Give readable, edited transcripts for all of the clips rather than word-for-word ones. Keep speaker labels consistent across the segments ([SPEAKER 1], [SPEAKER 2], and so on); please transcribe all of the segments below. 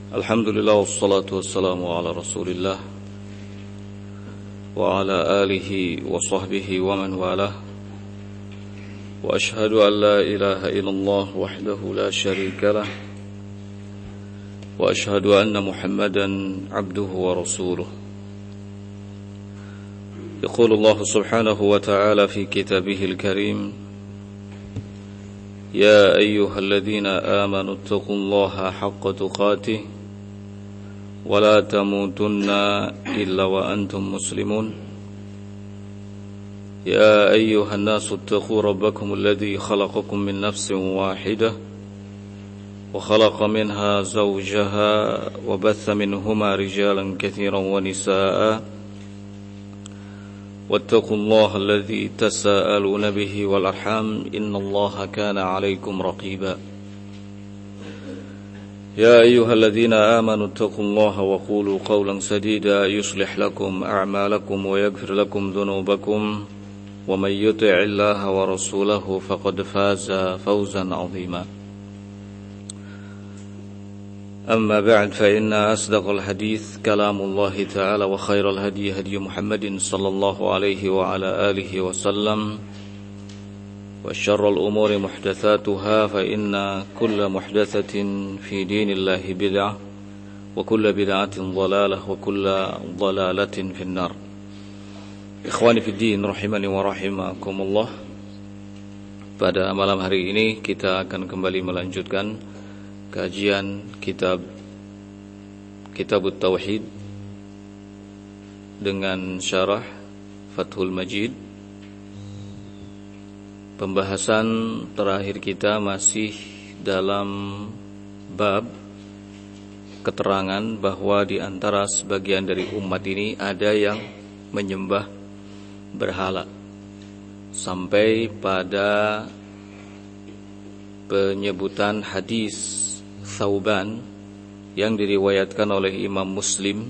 [SPEAKER 1] Alhamdulillah wassalatu wassalamu ala Rasulillah wa ala alihi wa sahbihi wa man walah. Wa ashhadu an la ilaha illallah wahdahu la sharika lah. Wa ashhadu anna Muhammadan abduhu wa rasuluh. Yaqulu Allah subhanahu wa ta'ala fi kitabihil karim: Ya ayyuhalladzina amanu ittaqullaha haqqa tuqatih wa la tamutunna illa wa antum muslimun. Ya ayyuhan nasu ittaqu rabbakum alladzi khalaqakum min nafsin wahidah wa khalaqa minha zawjaha wa batha minhuma rijalan katsiran wa nisaa'a واتقوا الله الذي تساءلون به والأرحام إن الله كان عليكم رقيبا يا أيها الذين آمنوا اتقوا الله وقولوا قولا سديدا يصلح لكم أعمالكم ويغفر لكم ذنوبكم ومن يطع الله ورسوله فقد فاز فوزا عظيما أما بعد فإن أصدق الحديث كلام الله تعالى وخير الهدي هدي محمد صلى الله عليه وعلى آله وسلم وشر الأمور محدثاتها فإن كل محدثة في دين الله بدعة وكل بدعة ضلالة وكل ضلالة في النار. Ikhwani fi din rahimani wa rahimakumullah. Pada malam hari ini kita akan kembali melanjutkan kajian kitab Tauhid dengan syarah Fathul Majid. Pembahasan terakhir kita masih dalam bab keterangan bahwa di antara sebagian dari umat ini ada yang menyembah berhala, sampai pada penyebutan hadis Thauban yang diriwayatkan oleh Imam Muslim.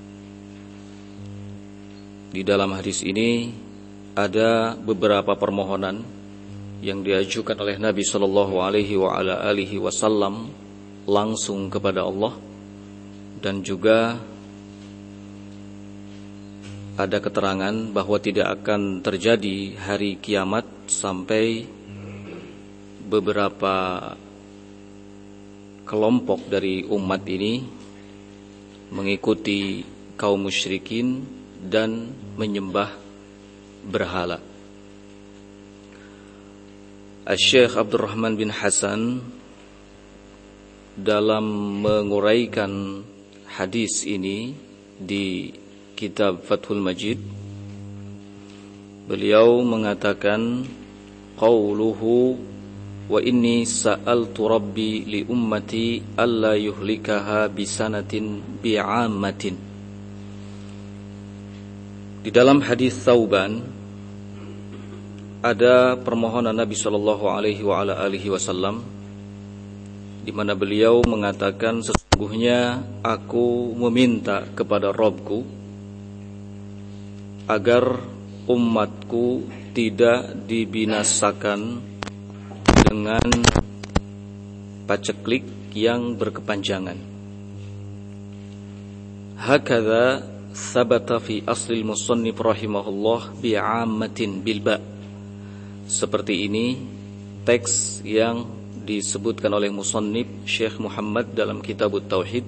[SPEAKER 1] Di dalam hadis ini ada beberapa permohonan yang diajukan oleh Nabi sallallahu alaihi wa ala alihi wasallam langsung kepada Allah, dan juga ada keterangan bahwa tidak akan terjadi hari kiamat sampai beberapa kelompok dari umat ini mengikuti kaum musyrikin dan menyembah berhala. Syekh Abdurrahman bin Hasan dalam menguraikan hadis ini di kitab Fathul Majid, beliau mengatakan qauluhu wa inni sa'altu rabbi li ummati alla yuhlikaha bisanatin bi'ammatin. Di dalam hadis Thauban ada permohonan Nabi sallallahu alaihi wa ala alihi wasallam di mana beliau mengatakan, sesungguhnya aku meminta kepada Rabbku agar umatku tidak dibinasakan dengan paceklik yang berkepanjangan. Hakadha thabata fi aslil musannif rahimahullah bi'ammatin bilba. Seperti ini teks yang disebutkan oleh musannif Syekh Muhammad dalam kitab Tauhid,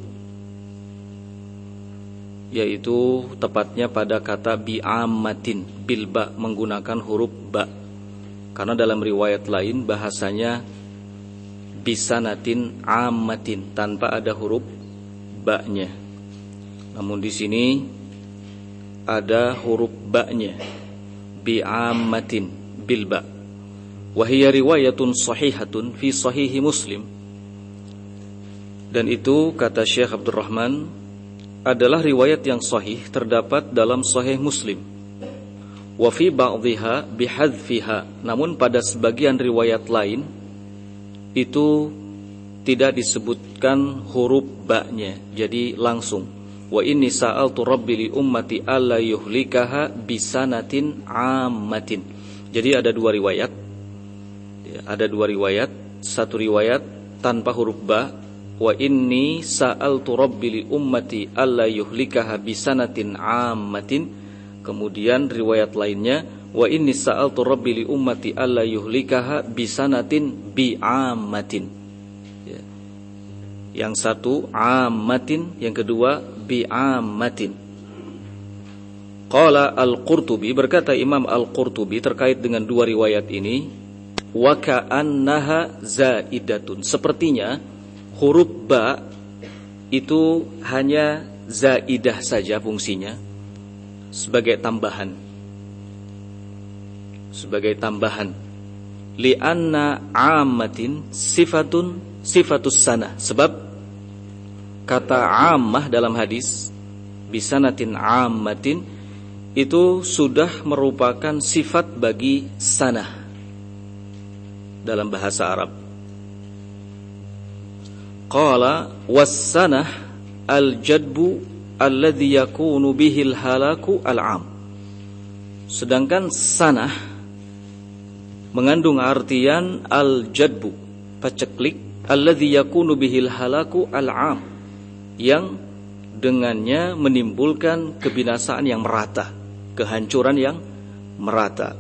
[SPEAKER 1] yaitu tepatnya pada kata bi'ammatin bilba menggunakan huruf ba. Karena dalam riwayat lain bahasanya bisanatin ammatin tanpa ada huruf ba-nya. Namun di sini ada huruf ba-nya, bi'ammatin bil ba. Wa hiya riwayatun sahihatun fi sahihi Muslim. Dan itu, kata Syekh Abdurrahman, adalah riwayat yang sahih terdapat dalam Sahih Muslim. Wa fi ba'dhiha bihadfiha, namun pada sebagian riwayat lain itu tidak disebutkan huruf ba-nya, jadi langsung wa inni sa'altu rabbi li ummati alla yuhlikaha bisanatin ammatin. Jadi ada dua riwayat, satu riwayat tanpa huruf ba, wa inni sa'altu rabbi li ummati alla yuhlikaha bisanatin ammatin. Kemudian riwayat lainnya, wa inni sa'altu rabbi li ummati alla yuhlikaha bisanatin bi'ammatin. Ya. Yang satu ammatin, yang kedua bi'ammatin. Qala Al-Qurtubi, berkata Imam Al-Qurtubi terkait dengan dua riwayat ini, wa ka'annaha zaidatun, sepertinya huruf ba itu hanya zaidah saja fungsinya, sebagai tambahan. Sebagai tambahan. Li'anna ammatin sifatus sanah. Sebab kata ammah dalam hadis bisanatin ammatin itu sudah merupakan sifat bagi sanah dalam bahasa Arab. Qala was-sanah al-jadbu alladhi yakunu bihil halaku al-am. Sedangkan sanah mengandung artian al-jadbu, paceklik, alladhi yakunu bihil halaku al-am, yang dengannya menimbulkan kebinasaan yang merata, kehancuran yang merata.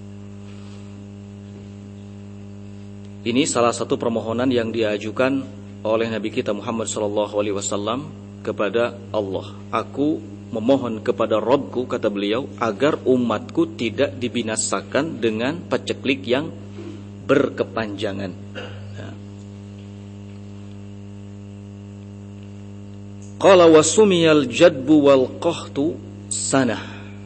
[SPEAKER 1] Ini salah satu permohonan yang diajukan oleh Nabi kita Muhammad SAW kepada Allah. Aku memohon kepada Rabbku, kata beliau, agar umatku tidak dibinasakan dengan paceklik yang berkepanjangan. Qala wasumiyal jadbu wal qahtu sanah.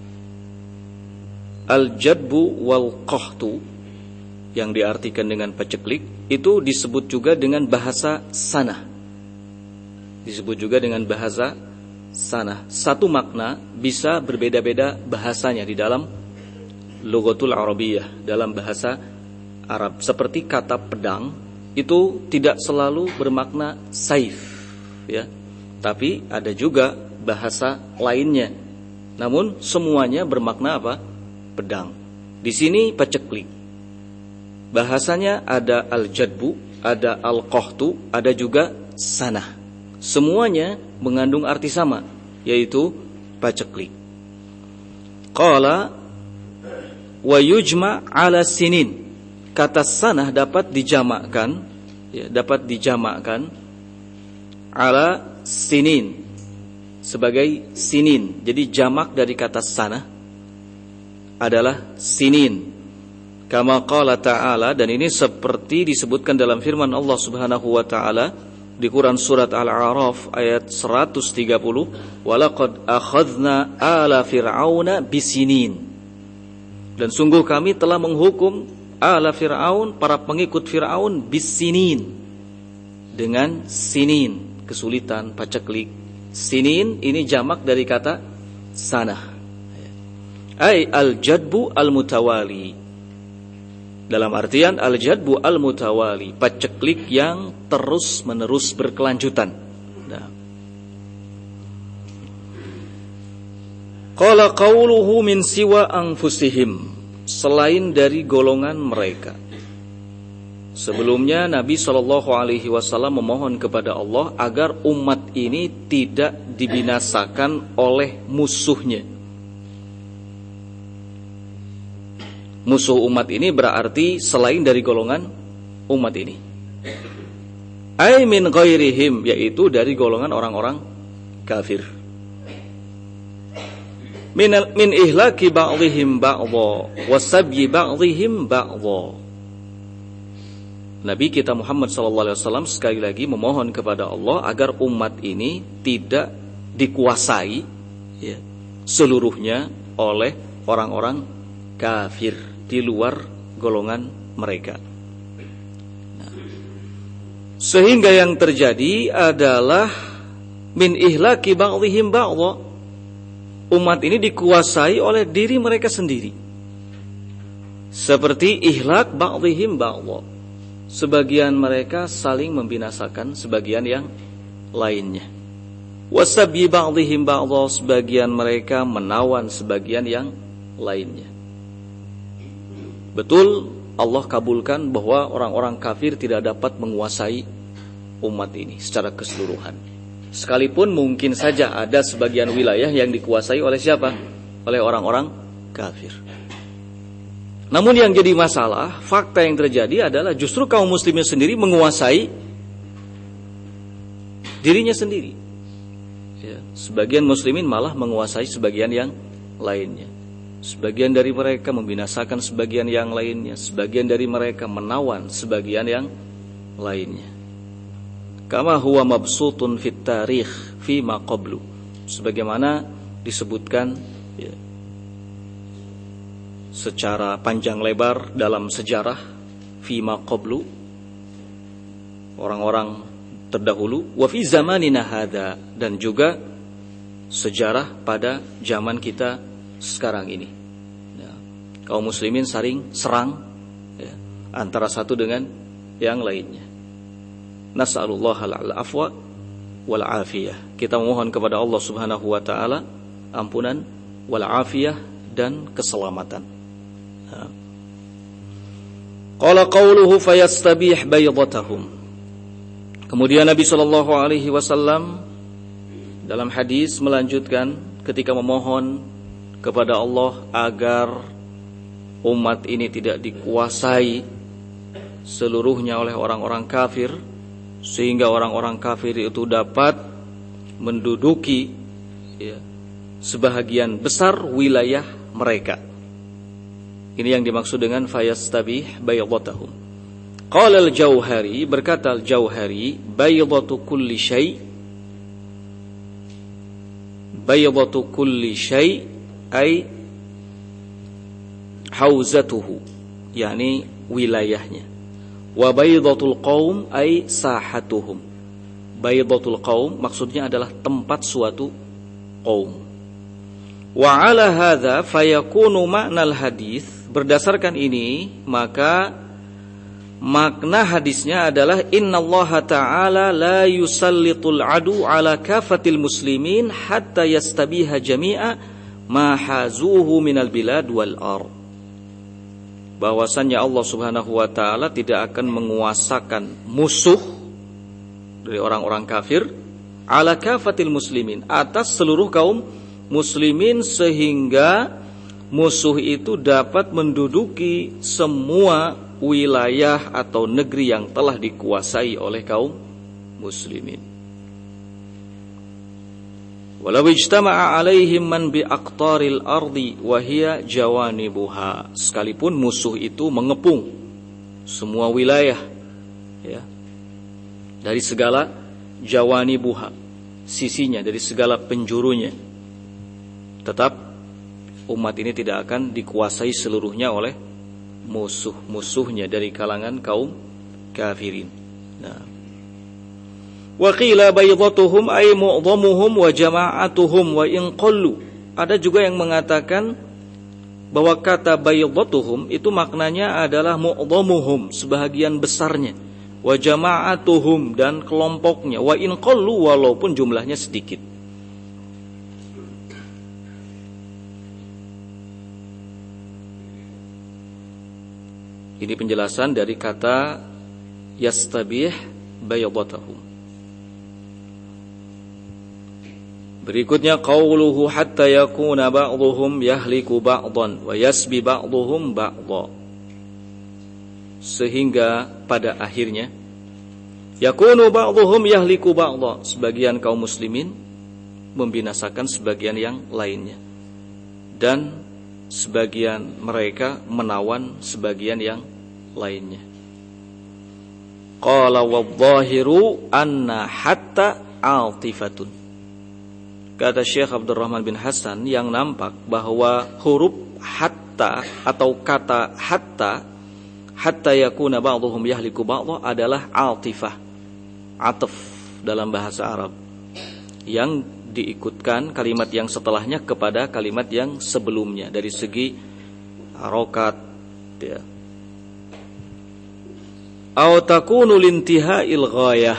[SPEAKER 1] Al jadbu wal qahtu yang diartikan dengan paceklik itu disebut juga dengan bahasa sanah. Disebut juga dengan bahasa sanah. Satu makna bisa berbeda-beda bahasanya di dalam lughatul Arabiyah, dalam bahasa Arab. Seperti kata pedang itu tidak selalu bermakna saif, ya. Tapi ada juga bahasa lainnya. Namun semuanya bermakna apa? Pedang. Di sini paceklik. Bahasanya ada al-jadbu, ada al-qahtu, ada juga sanah. Semuanya mengandung arti sama, yaitu paceklik. Qala wa yujma' ala sinin. Kata sanah dapat dijamakkan, ya, dapat dijamakkan ala sinin, sebagai sinin. Jadi jamak dari kata sanah adalah sinin. Kama qala ta'ala, dan ini seperti disebutkan dalam firman Allah Subhanahu wa ta'ala di Quran surat Al-A'raf ayat 130, walaqad akhadna ala fir'auna bisinin. Dan sungguh kami telah menghukum ala fir'aun, para pengikut Fir'aun, bisinin, dengan sinin, kesulitan, paceklik. Sinin ini jamak dari kata sanah, ay al-jadbu al-mutawali. Dalam artian al-jadbu al-mutawali, paceklik yang terus-menerus berkelanjutan. Nah. Qala qawluhu min siwa anfusihim, selain dari golongan mereka. Sebelumnya Nabi SAW memohon kepada Allah agar umat ini tidak dibinasakan oleh musuhnya. Musuh umat ini berarti selain dari golongan umat ini. Ay min ghairihim, yaitu dari golongan orang-orang kafir. Min ihlaki ba'dihim ba'dha wa sabyi ba'dihim ba'dha. Nabi kita Muhammad SAW sekali lagi memohon kepada Allah agar umat ini tidak dikuasai, ya, seluruhnya oleh orang-orang kafir di luar golongan mereka. Nah, sehingga yang terjadi adalah min ihlaki ba'dihim ba'dha, umat ini dikuasai oleh diri mereka sendiri. Seperti ihlak ba'dihim ba'dha, sebagian mereka saling membinasakan sebagian yang lainnya. Wasabyi ba'dihim ba'dha, sebagian mereka menawan sebagian yang lainnya. Betul, Allah kabulkan bahwa orang-orang kafir tidak dapat menguasai umat ini secara keseluruhan. Sekalipun mungkin saja ada sebagian wilayah yang dikuasai oleh siapa? Oleh orang-orang kafir. Namun yang jadi masalah, fakta yang terjadi adalah justru kaum muslimin sendiri menguasai dirinya sendiri. Ya, sebagian muslimin malah menguasai sebagian yang lainnya. Sebagian dari mereka membinasakan sebagian yang lainnya. Sebagian dari mereka menawan sebagian yang lainnya. Kama huwa mabsutun fit tarikh fi ma qablu, sebagaimana disebutkan ya, secara panjang lebar dalam sejarah fi ma qablu, orang-orang terdahulu, wa fi zamanina hadza, dan juga sejarah pada zaman kita sekarang ini ya, kaum muslimin saling serang ya, antara satu dengan yang lainnya. Nas'alullahal afwa wal afiyah. Kita memohon kepada Allah Subhanahu wa taala ampunan wal afiyah dan keselamatan. Qala qauluhu fayastabih baydatahum. Kemudian Nabi sallallahu alaihi wasallam dalam hadis melanjutkan ketika memohon kepada Allah agar umat ini tidak dikuasai seluruhnya oleh orang-orang kafir, sehingga orang-orang kafir itu dapat menduduki ya, sebahagian besar wilayah mereka. Ini yang dimaksud dengan fayastabih baydatahum. Qala al-Jauhari, berkata al-Jauhari, baydatu kulli syai', baydatu kulli syai' ay hauzatuhu, yakni wilayahnya. Wa baydatul qaum ay sahatuhum. Baydatul qaum maksudnya adalah tempat suatu qaum. Wa ala hadza fayakunu ma'nal hadis, berdasarkan ini maka makna hadisnya adalah innallaha ta'ala la yusallitul adu ala kafatil muslimin hatta yastabiha jami'a ma hazuhu minal bilad wal ard. Bahwasannya Allah Subhanahu wa taala tidak akan menguasakan musuh dari orang-orang kafir ala kafatil muslimin, atas seluruh kaum muslimin, sehingga musuh itu dapat menduduki semua wilayah atau negeri yang telah dikuasai oleh kaum muslimin. Walau ijtama'a alaihim man bi aqtaril ardi wa hiya jawanibuha, sekalipun musuh itu mengepung semua wilayah ya, dari segala jawanibuha, sisinya, dari segala penjurunya, tetap umat ini tidak akan dikuasai seluruhnya oleh musuh-musuhnya dari kalangan kaum kafirin. Nah, wa qila baydatuhum ay mu'dhamuhum wa jama'atuhum wa in qallu. Ada juga yang mengatakan bahwa kata baydatuhum itu maknanya adalah mu'dhamuhum, sebahagian besarnya, wa jama'atuhum, dan kelompoknya, wa in qallu, walaupun jumlahnya sedikit. Ini penjelasan dari kata yastabih baydatahum. Berikutnya qauluhu hatta yakuna ba'dhum yahliku ba'dhan wa yasbi ba'dhum ba'dha, sehingga pada akhirnya yakunu ba'dhum yahliku ba'dha, sebagian kaum muslimin membinasakan sebagian yang lainnya, dan sebagian mereka menawan sebagian yang lainnya. Qala wadh-dhahiru anna hatta altifatun. Kata Syekh Abdurrahman bin Hasan, yang nampak bahwa huruf hatta atau kata hatta yakuna ba'dhum yahliku ba'dha adalah altifah, ataf dalam bahasa Arab, yang diikutkan kalimat yang setelahnya kepada kalimat yang sebelumnya dari segi harokat ya. Aw takunu lintiha'il ghayah,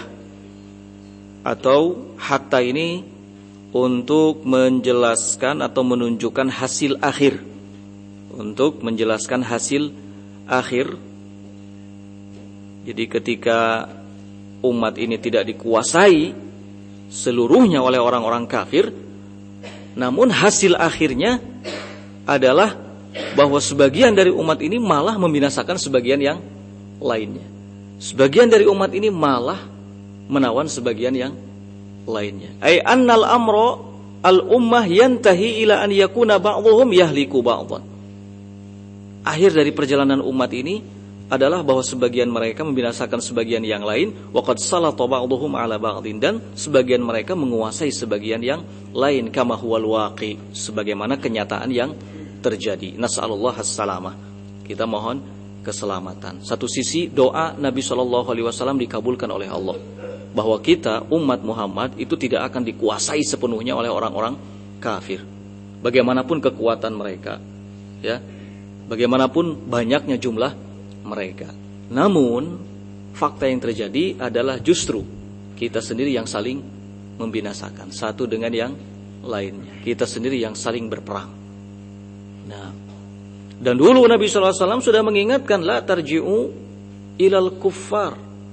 [SPEAKER 1] atau hatta ini untuk menjelaskan atau menunjukkan hasil akhir, untuk menjelaskan hasil akhir. Jadi ketika umat ini tidak dikuasai seluruhnya oleh orang-orang kafir, namun hasil akhirnya adalah bahwa sebagian dari umat ini malah membinasakan sebagian yang lainnya. Sebagian dari umat ini malah menawan sebagian yang lainnya. Ai annal amra al ummah yantahi ila an yakuna ba'dhum yahliku ba'dhan. Akhir dari perjalanan umat ini adalah bahwa sebagian mereka membinasakan sebagian yang lain, wa qad salata ba'dhum 'ala ba'dhin, dan sebagian mereka menguasai sebagian yang lain, kama huwal waqi, sebagaimana kenyataan yang terjadi. Nas'alullah as-salamah. Kita mohon keselamatan. Satu sisi doa Nabi SAW dikabulkan oleh Allah, bahwa kita umat Muhammad itu tidak akan dikuasai sepenuhnya oleh orang-orang kafir, bagaimanapun kekuatan mereka, ya, bagaimanapun banyaknya jumlah mereka. Namun fakta yang terjadi adalah justru kita sendiri yang saling membinasakan satu dengan yang lainnya. Kita sendiri yang saling berperang. Nah, dan dulu Nabi SAW sudah mengingatkan, la tarji'u ilal kuffar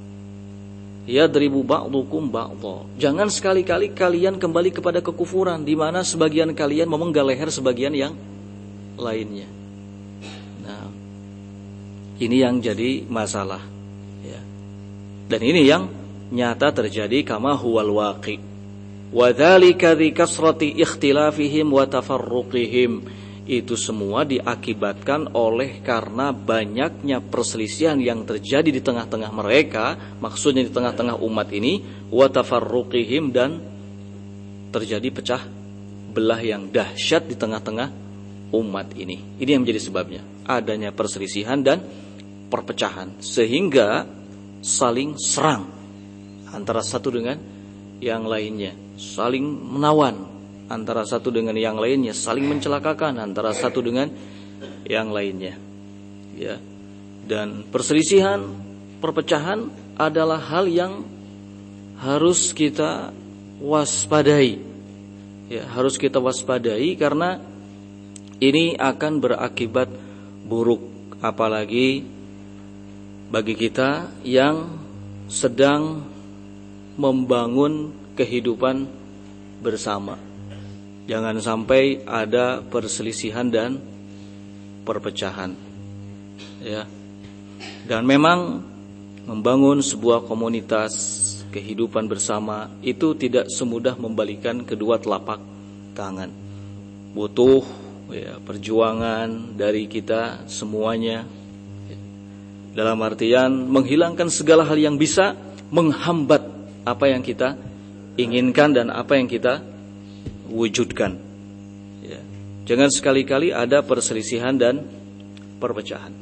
[SPEAKER 1] yadribu ba'dukum ba'dha. Jangan sekali-kali kalian kembali kepada kekufuran, di mana sebagian kalian memenggal leher sebagian yang lainnya. Nah, ini yang jadi masalah, ya. Dan ini yang nyata terjadi, kama huwal waqi. Wa dzalika bi kasrati ikhtilafihim wa tafarruqihim. Itu semua diakibatkan oleh karena banyaknya perselisihan yang terjadi di tengah-tengah mereka, maksudnya di tengah-tengah umat ini, wa tafarruqihim, dan terjadi pecah belah yang dahsyat di tengah-tengah umat ini. Ini yang menjadi sebabnya adanya perselisihan dan perpecahan, sehingga saling serang antara satu dengan yang lainnya, saling menawan antara satu dengan yang lainnya, saling mencelakakan antara satu dengan yang lainnya, ya. Dan perselisihan, perpecahan adalah hal yang harus kita waspadai, ya, harus kita waspadai, karena ini akan berakibat buruk, apalagi bagi kita yang sedang membangun kehidupan bersama. Jangan sampai ada perselisihan dan perpecahan, ya. Dan memang membangun sebuah komunitas kehidupan bersama itu tidak semudah membalikan kedua telapak tangan. Butuh, ya, perjuangan dari kita semuanya, ya. Dalam artian menghilangkan segala hal yang bisa menghambat apa yang kita inginkan dan apa yang kita wujudkan, ya. Jangan sekali-kali ada perselisihan dan perpecahan.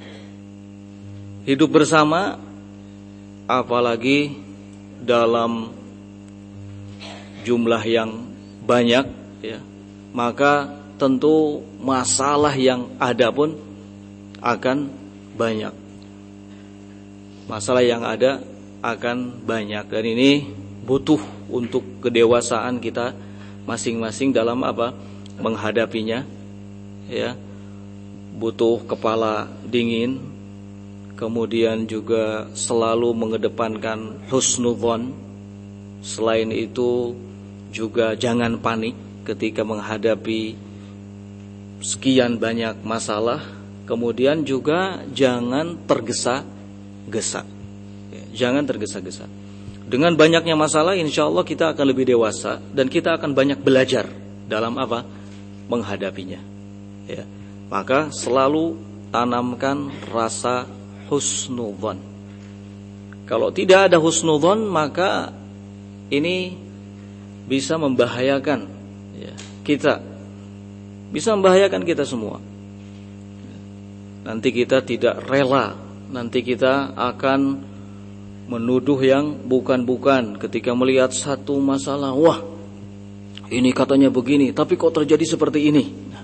[SPEAKER 1] Hidup bersama, apalagi dalam jumlah yang banyak, ya, maka tentu masalah yang ada pun akan banyak. Masalah yang ada akan banyak, dan ini butuh untuk kedewasaan kita masing-masing dalam apa? Menghadapinya, ya. Butuh kepala dingin, kemudian juga selalu mengedepankan husnudzon. Selain itu juga jangan panik ketika menghadapi sekian banyak masalah. Kemudian juga jangan tergesa-gesa, ya, jangan tergesa-gesa. Dengan banyaknya masalah, insya Allah kita akan lebih dewasa dan kita akan banyak belajar dalam apa? Menghadapinya, ya. Maka selalu tanamkan rasa husnudzon. Kalau tidak ada husnudzon, maka ini bisa membahayakan, ya, kita, bisa membahayakan kita semua. Nanti kita tidak rela, nanti kita akan menuduh yang bukan-bukan ketika melihat satu masalah. Wah, ini katanya begini, tapi kok terjadi seperti ini? Nah,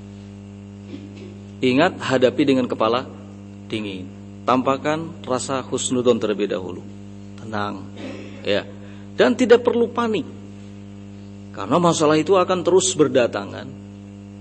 [SPEAKER 1] ingat, hadapi dengan kepala dingin. Tampakkan rasa husnudzon terlebih dahulu. Tenang, ya. Dan tidak perlu panik, karena masalah itu akan terus berdatangan.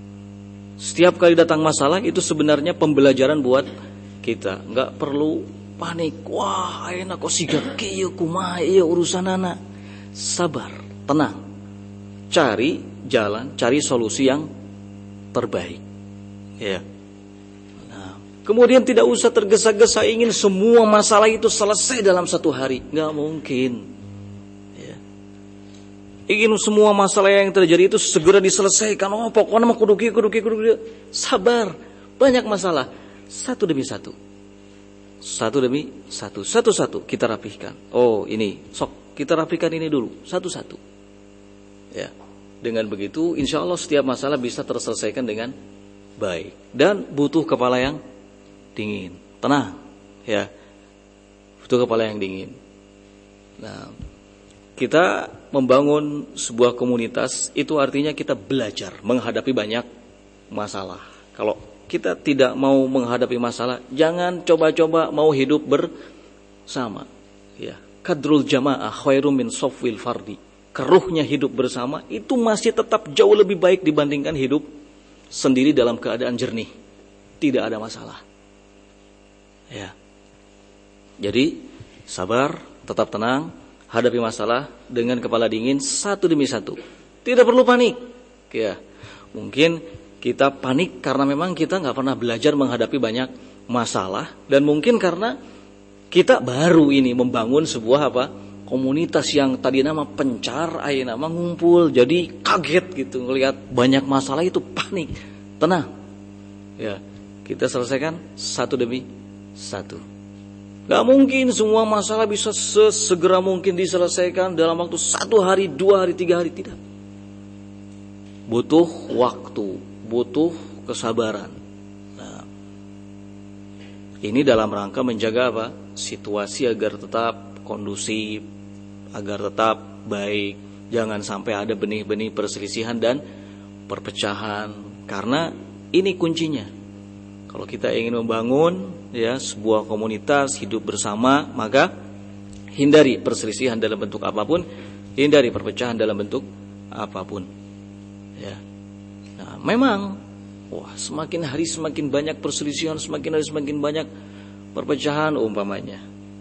[SPEAKER 1] Setiap kali datang masalah itu sebenarnya pembelajaran buat kita. Nggak perlu panik. Wah, ayeuna kok sigap kieu kumaha ieu urusan anak. Sabar, tenang. Cari jalan, cari solusi yang terbaik. Ya. Nah, kemudian tidak usah tergesa-gesa ingin semua masalah itu selesai dalam satu hari. Nggak mungkin. Ya. Ingin semua masalah yang terjadi itu segera diselesaikan. Oh, pokoknya mah kudu kieu. Sabar. Banyak masalah. Satu demi satu. Satu-satu kita rapihkan. Oh, ini sok kita rapihkan ini dulu. Satu-satu. Ya. Dengan begitu, insya Allah setiap masalah bisa terselesaikan dengan baik. Dan butuh kepala yang dingin, tenang, ya. Butuh kepala yang dingin. Nah, kita membangun sebuah komunitas itu artinya kita belajar menghadapi banyak masalah. Kalau kita tidak mau menghadapi masalah, jangan coba-coba mau hidup bersama. Ya, kadrul jamaah khairum min safwil fardi. Keruhnya hidup bersama itu masih tetap jauh lebih baik dibandingkan hidup sendiri dalam keadaan jernih. Tidak ada masalah. Ya. Jadi sabar, tetap tenang, hadapi masalah dengan kepala dingin satu demi satu. Tidak perlu panik. Ya. Mungkin kita panik karena memang kita nggak pernah belajar menghadapi banyak masalah, dan mungkin karena kita baru ini membangun sebuah komunitas yang tadi nama pencar, ayeuna nama ngumpul, jadi kaget gitu ngelihat banyak masalah itu panik. Tenang. Ya, kita selesaikan satu demi satu. Gak mungkin semua masalah bisa sesegera mungkin diselesaikan dalam waktu 1 hari, 2 hari, 3 hari, tidak. Butuh waktu, butuh kesabaran. Nah, ini dalam rangka menjaga situasi agar tetap kondusif, agar tetap baik. Jangan sampai ada benih-benih perselisihan dan perpecahan, karena ini kuncinya. Kalau kita ingin membangun sebuah komunitas hidup bersama, maka hindari perselisihan dalam bentuk apapun, hindari perpecahan dalam bentuk apapun. Ya. Nah, memang semakin hari semakin banyak perselisihan, semakin hari semakin banyak perpecahan umpamanya.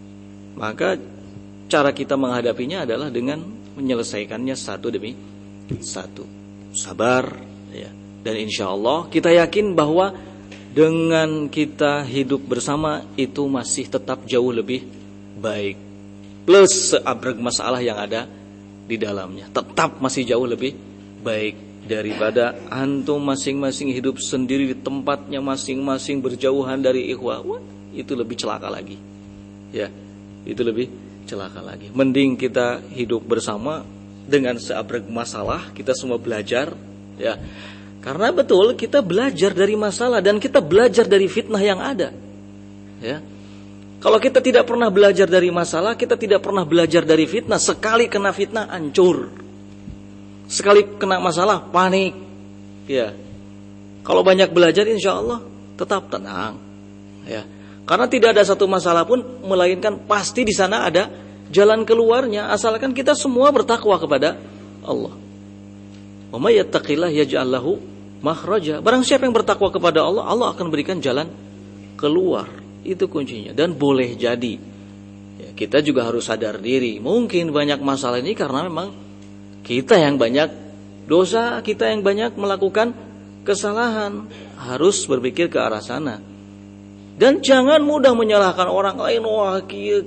[SPEAKER 1] Maka cara kita menghadapinya adalah dengan menyelesaikannya satu demi satu. Sabar, ya. Dan insya Allah kita yakin bahwa dengan kita hidup bersama itu masih tetap jauh lebih baik. Plus seabrek masalah yang ada di dalamnya, tetap masih jauh lebih baik daripada antum masing-masing hidup sendiri di tempatnya masing-masing berjauhan dari ikhwah. Itu lebih celaka lagi. Ya, itu lebih celaka lagi. Mending kita hidup bersama dengan seabrek masalah, kita semua belajar, ya. Karena betul kita belajar dari masalah dan kita belajar dari fitnah yang ada. Ya. Kalau kita tidak pernah belajar dari masalah, kita tidak pernah belajar dari fitnah. Sekali kena fitnah hancur. Sekali kena masalah panik. Ya. Kalau banyak belajar insya Allah tetap tenang. Ya. Karena tidak ada satu masalah pun melainkan pasti di sana ada jalan keluarnya, asalkan kita semua bertakwa kepada Allah. Wa may yattaqillah yaj'al lahu makhraja. Barang siapa yang bertakwa kepada Allah, Allah akan berikan jalan keluar. Itu kuncinya. Dan boleh jadi ya, kita juga harus sadar diri. Mungkin banyak masalah ini karena memang kita yang banyak dosa, kita yang banyak melakukan kesalahan. Harus berpikir ke arah sana. Dan jangan mudah menyalahkan orang lain. Wah, kieu.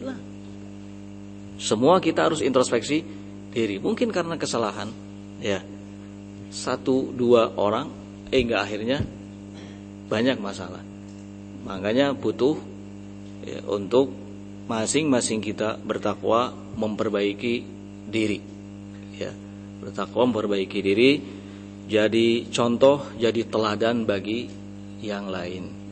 [SPEAKER 1] Semua kita harus introspeksi diri. Mungkin karena kesalahan, ya, 1-2 orang, enggak akhirnya banyak masalah. Makanya butuh ya, untuk masing-masing kita bertakwa memperbaiki diri. Ya, bertakwa memperbaiki diri, jadi contoh, jadi teladan bagi yang lain.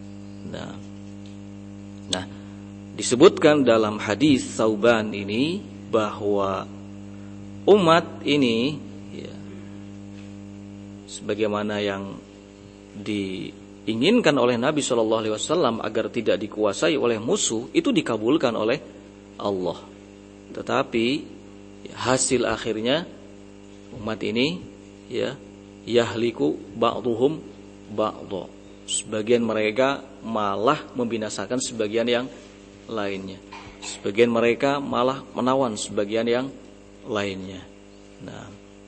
[SPEAKER 1] Nah, disebutkan dalam hadis Tsauban ini bahwa umat ini ya, sebagaimana yang diinginkan oleh Nabi SAW agar tidak dikuasai oleh musuh, itu dikabulkan oleh Allah. Tetapi ya, hasil akhirnya umat ini ya yahliku ba'duhum ba'dha. Sebagian mereka malah membinasakan sebagian yang lainnya. Sebagian mereka malah menawan sebagian yang lainnya. Nah,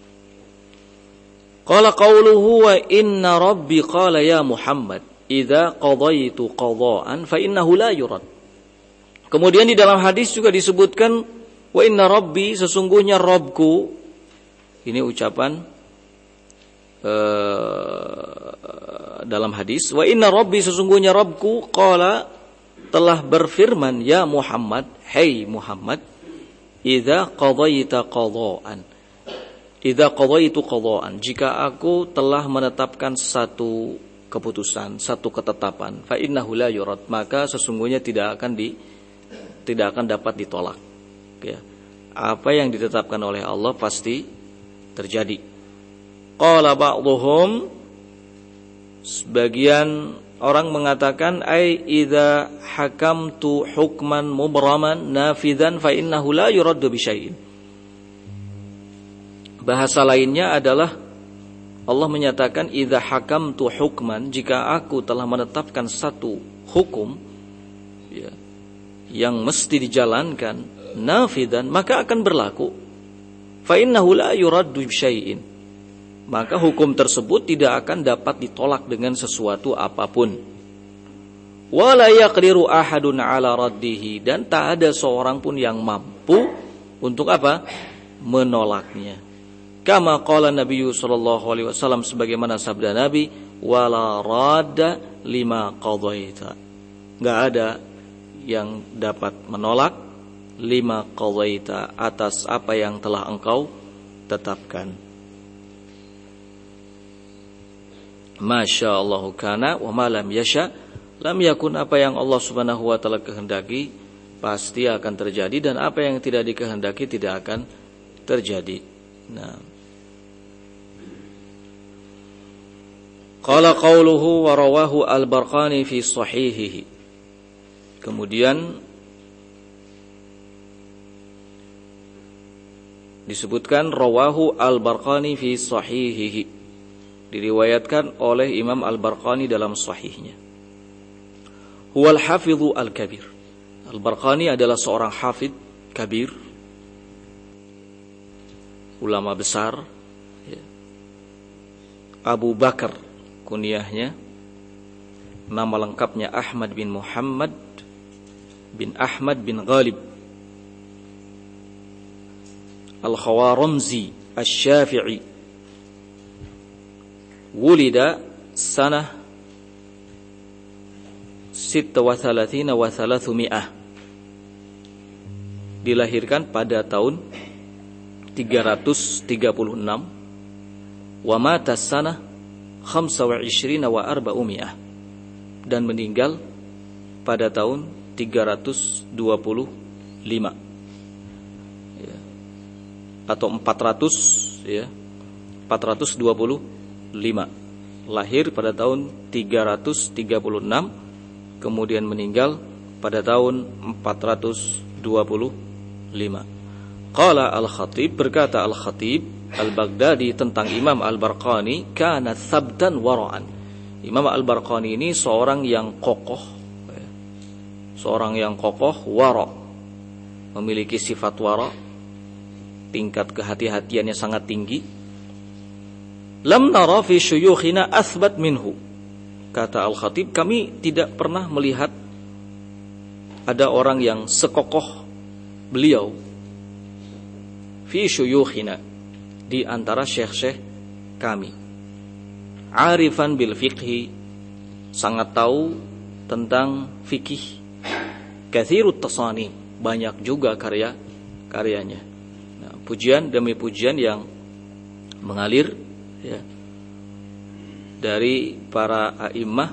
[SPEAKER 1] qala qauluhu wa inna rabbi qala ya Muhammad idza qadaitu qadaan fa innahu la yurad. Kemudian di dalam hadis juga disebutkan wa inna rabbi, sesungguhnya Rabbku. Ini ucapan dalam hadis, wa inna rabbi, sesungguhnya Rabbku qala, telah berfirman, ya Muhammad, hey Muhammad, idza qadaita qadaan, idza qadaitu qadaan, jika aku telah menetapkan satu keputusan, satu ketetapan, fa innahu la yurad, maka sesungguhnya tidak akan dapat ditolak. Ya. Apa yang ditetapkan oleh Allah pasti terjadi. Qala ba'dhum, sebagian orang mengatakan, ai idza hakamtu hukman mubraman nafidzan fa innahu la yuraddu bi syai'in. Bahasa lainnya adalah Allah menyatakan idza hakamtu hukman, jika aku telah menetapkan satu hukum, ya, yang mesti dijalankan, nafidan, maka akan berlaku. Fa innahu la yuraddu bisyai'in, maka hukum tersebut tidak akan dapat ditolak dengan sesuatu apapun. Wa la yaqdiru ahadun ala raddihi, dan tak ada seorang pun yang mampu untuk apa? Menolaknya. Kama qala Nabi sallallahu alaihi wasallam, sebagaimana sabda Nabi, wala radda lima qadaita. Enggak ada yang dapat menolak lima qadaita, atas apa yang telah engkau tetapkan. Masya Allah kana wa ma lam yasha lam yakun, apa yang Allah Subhanahu wa taala kehendaki pasti akan terjadi, dan apa yang tidak dikehendaki tidak akan terjadi. Nah, qala qauluhu wa rawahu al-Barqani fi sahihihi. Kemudian disebutkan rawahu al-Barqani fi sahihihi, diriwayatkan oleh Imam Al-Barqani dalam sahihnya. Huwal hafidhu al-kabir. Al-Barqani adalah seorang hafidh kabir, ulama besar, ya. Abu Bakar kunyahnya, nama lengkapnya Ahmad bin Muhammad bin Ahmad bin Ghalib Al-Khawarizmi Asy-Syafi'i, wulida sanah 36 wa 300, dilahirkan pada tahun 336, wa mata sanah 25 wa 400, dan meninggal pada tahun 325, ya, atau 400, ya, 425. Lahir pada tahun 336, kemudian meninggal pada tahun 425. Qala Al-Khatib, berkata Al-Khatib Al-Baghdadi tentang Imam Al-Barqani, kana thabtan wara'an. Imam Al-Barqani ini seorang yang kokoh, wara', memiliki sifat wara', tingkat kehati-hatiannya sangat tinggi. Lam nara fi syuyukhina athbat minhu. Kata Al-Khatib, kami tidak pernah melihat ada orang yang sekokoh beliau fi syuyukhina, di antara syekh-syekh kami. Arifan bil fiqhi, sangat tahu tentang fikih. Katsirut tasani, banyak juga karyanya. Nah, pujian demi pujian yang mengalir, ya, dari para a'immah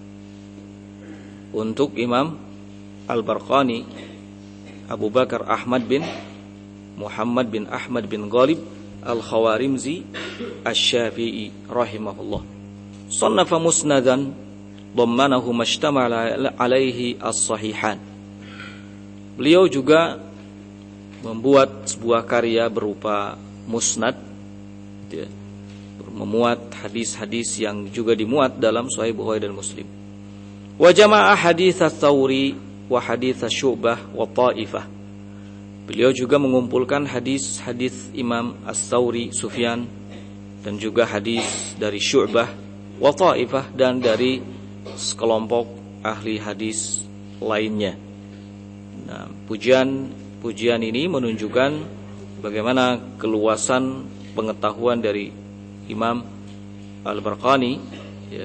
[SPEAKER 1] untuk Imam Al-Barqani, Abu Bakar Ahmad bin Muhammad bin Ahmad bin Ghalib Al-Khawarizmi Asy-Syafi'i rahimahullah. Sannafa musnadan dhammanahu mastamala alaihi as-sahihan. Beliau juga membuat sebuah karya berupa musnad, ya, memuat hadis-hadis yang juga dimuat dalam Sahih Bukhari dan Muslim. Wa jama'a hadits Ats-Tsauri wa hadits Syu'bah wa Ta'ifah. Beliau juga mengumpulkan hadis-hadis Imam As-Tsauri, Sufyan, dan juga hadis dari Syu'bah wa Ta'ifah, dan dari sekelompok ahli hadis lainnya. Nah, pujian ini menunjukkan bagaimana keluasan pengetahuan dari Imam Al-Barqani, ya.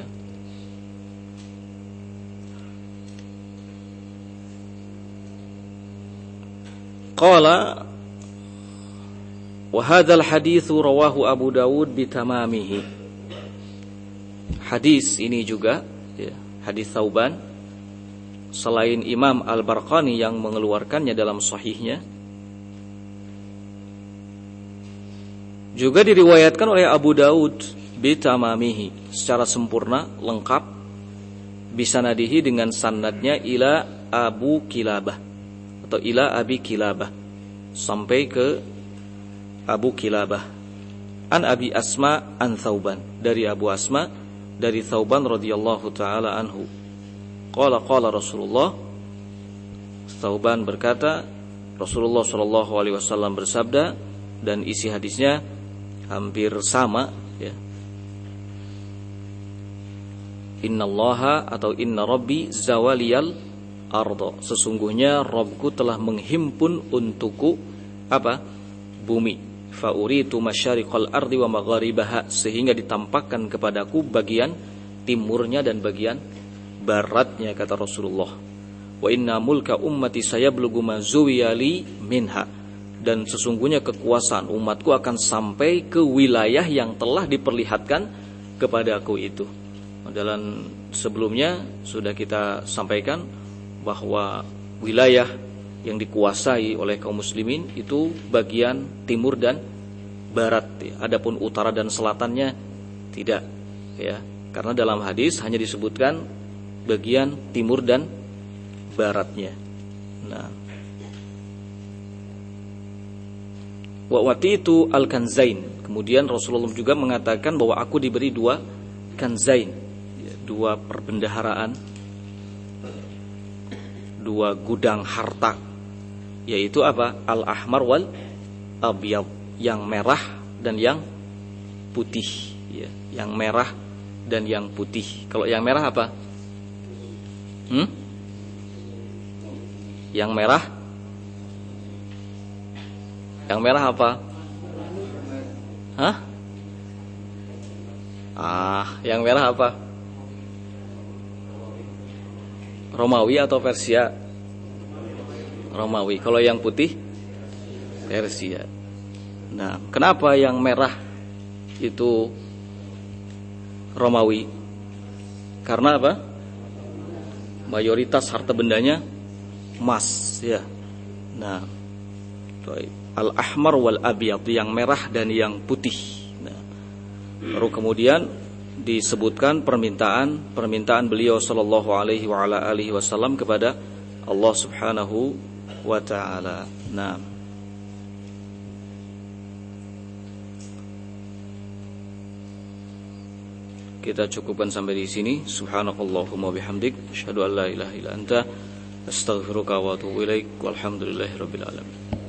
[SPEAKER 1] Qala wa hadzal hadits rawahu Abu Dawud bitamamihi. Hadis ini juga, ya, hadis Tsauban, selain Imam Al-Barqani yang mengeluarkannya dalam sahihnya, juga diriwayatkan oleh Abu Dawud bitamamihi, secara sempurna, lengkap, bisanadihi, dengan sanadnya ila Abu Kilabah atau ila Abi Kilabah, sampai ke Abu Kilabah. An Abi Asma an Tsauban, dari Abu Asma, dari Tsauban radhiyallahu taala anhu. Qala Rasulullah, Tsauban berkata, Rasulullah sallallahu alaihi wasallam bersabda, dan isi hadisnya hampir sama, ya. Innallaha atau inna rabbi zawaliyal ardo, sesungguhnya Rabbku telah menghimpun untukku apa? Bumi. Fauritu masyariqal ardi wa magharibaha, sehingga ditampakkan kepadaku bagian timurnya dan bagian baratnya, kata Rasulullah. Wa inna mulka ummati sayablughu ma zuwiyali minha, dan sesungguhnya kekuasaan umatku akan sampai ke wilayah yang telah diperlihatkan kepadaku itu. Dalam sebelumnya sudah kita sampaikan bahwa wilayah yang dikuasai oleh kaum muslimin itu bagian timur dan barat, ya. Adapun utara dan selatannya tidak, ya. Karena dalam hadis hanya disebutkan bagian timur dan baratnya. Nah, wa watitu al-kanzain, kemudian Rasulullah juga mengatakan bahwa aku diberi dua kanzain, ya, dua perbendaharaan, dua gudang harta, yaitu apa? Al-ahmar wal abyad, yang merah dan yang putih, ya. Yang merah dan yang putih. Kalau yang merah apa? Yang merah? Yang merah apa? Hah? Yang merah apa? Romawi atau Persia? Romawi. Kalau yang putih Persia. Nah, kenapa yang merah itu Romawi? Karena apa? Mayoritas harta bendanya emas, ya. Nah, al-ahmar wal abyad, yang merah dan yang putih. Nah, baru kemudian disebutkan permintaan beliau sallallahu alaihi wa ala alihi wasallam kepada Allah Subhanahu wa taala. Nah, kita cukupkan sampai di sini. Subhanakallahumma bihamdik, asyhadu an la ilaha illa anta, astaghfiruka wa atubu ilaik. Walhamdulillahirabbil alamin.